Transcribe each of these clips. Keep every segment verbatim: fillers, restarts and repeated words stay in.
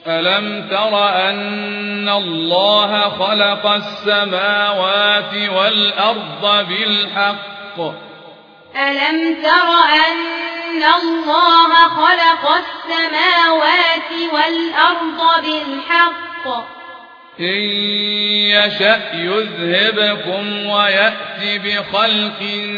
ألم تر أن الله خلق السماوات والأرض بالحق ألم تر أن الله خلق السماوات والأرض بالحق إن يشأ يذهبكم ويأتي بخلق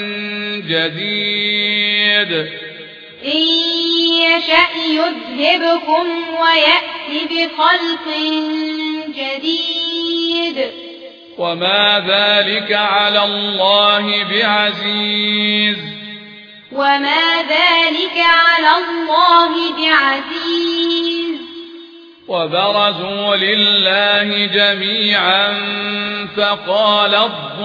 جديد إن يشأ يذهبكم ويأتي بخلق جديد وما ذلك على الله بعزيز وما ذلك على الله بعزيز وبرزوا لله جميعا فقال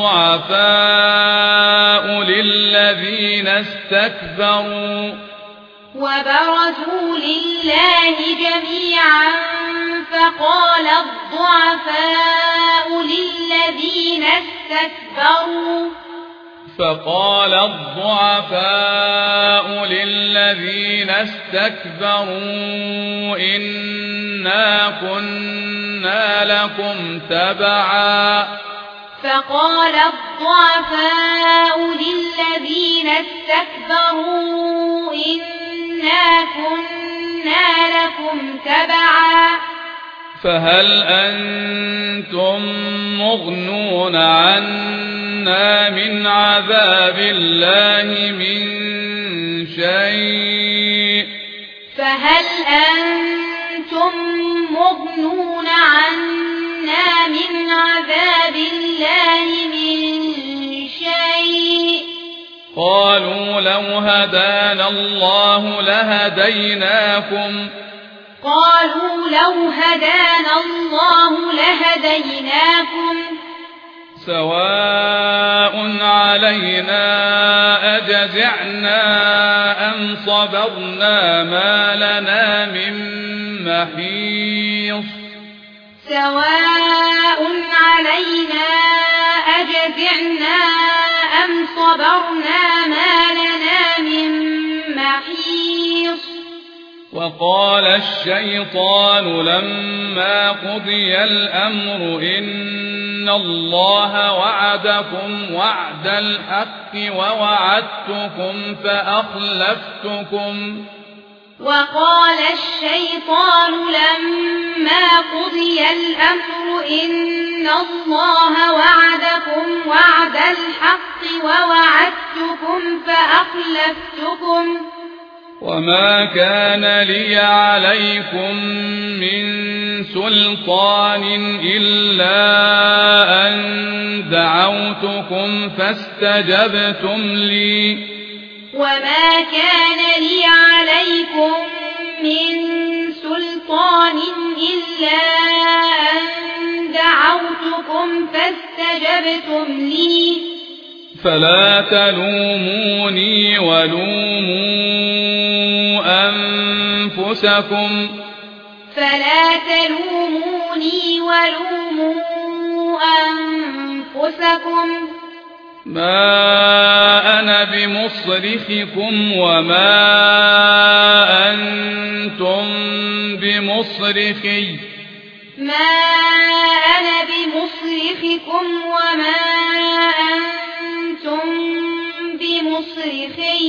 الضعفاء للذين استكبروا وبرزوا لله جميعا فقال الضعفاء للذين استكبروا فقال الضعفاء للذين استكبروا إنا كنا لكم تبعا فقال الضعفاء للذين استكبروا إنا كنا لكم تبعا فهل أنتم مغنون عنا من عذاب الله من شيء فهل أنتم مغنون عنا من عذاب الله من شيء قالوا لو هدانا الله لهديناكم قالوا لو هدانا الله لهديناكم سواء علينا أجزعنا أم صبرنا ما لنا من محيص سواء علينا أجزعنا أم صبرنا ما لنا من محيص وقال الشيطان لما قضي الأمر إن الله وعدكم وعد الحق ووعدتكم فأخلفتكم وقال الشيطان لما قضي الأمر إن الله وعدكم وعد الحق ووعدتكم فأخلفتكم وما كان لي عليكم من سلطان إلا أن دعوتكم فاستجبتم لي وما كان لي عليكم من سلطان إلا أن دعوتكم فاستجبتم لي فلا تلوموني ولوموا أنفسكم فلا تلوموني ولوموا أنفسكم ما أنا بمصرخكم وما أنتم بمصرخي ما أنا بمصرخكم وما أنتم بمصرخي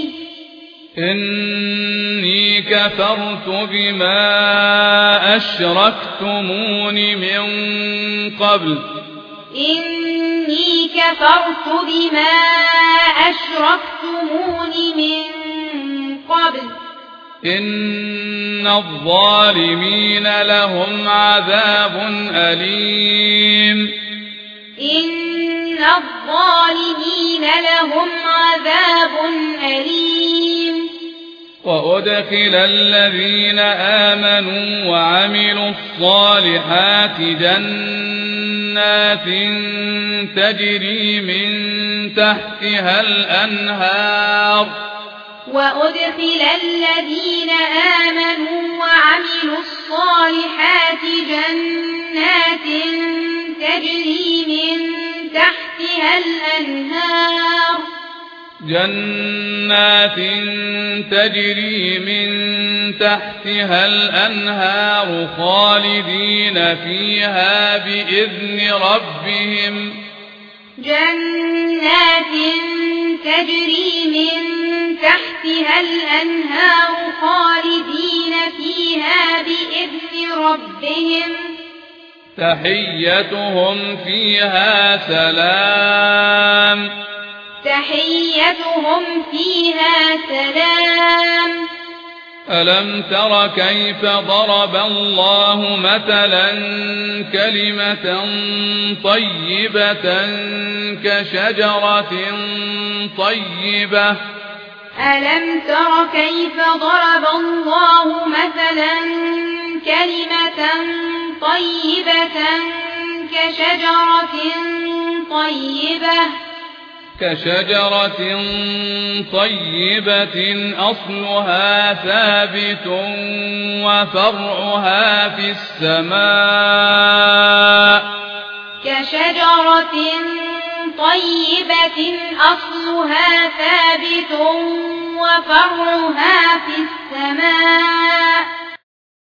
إني كفرت بما أشركتمون من قبل إني كفرت بما أشركتمون من قبل إن الظالمين لهم عذاب أليم إن الظالمين لهم عذاب أليم وأدخل الذين آمنوا وعملوا الصالحات جنات تجري من تحتها الأنهار وأدخل الذين آمنوا وعملوا الصالحات جنات تجري من تحتها الأنهار جنات تجري من تحتها الأنهار خالدين فيها بإذن ربهم جنات تجري من تحتها الأنهار خالدين فيها بإذن ربهم تحيتهم فيها سلام تحيتهم فيها سلام. ألم تر كيف ضرب الله مثلا كلمة طيبة كشجرة طيبة ألم تر كيف ضرب الله مثلا كلمة طيبة كشجرة طيبة كشجرة طيبة أصلها ثابت وفرعها في السماء كشجرة طيبة أصلها ثابت وفرعها في السماء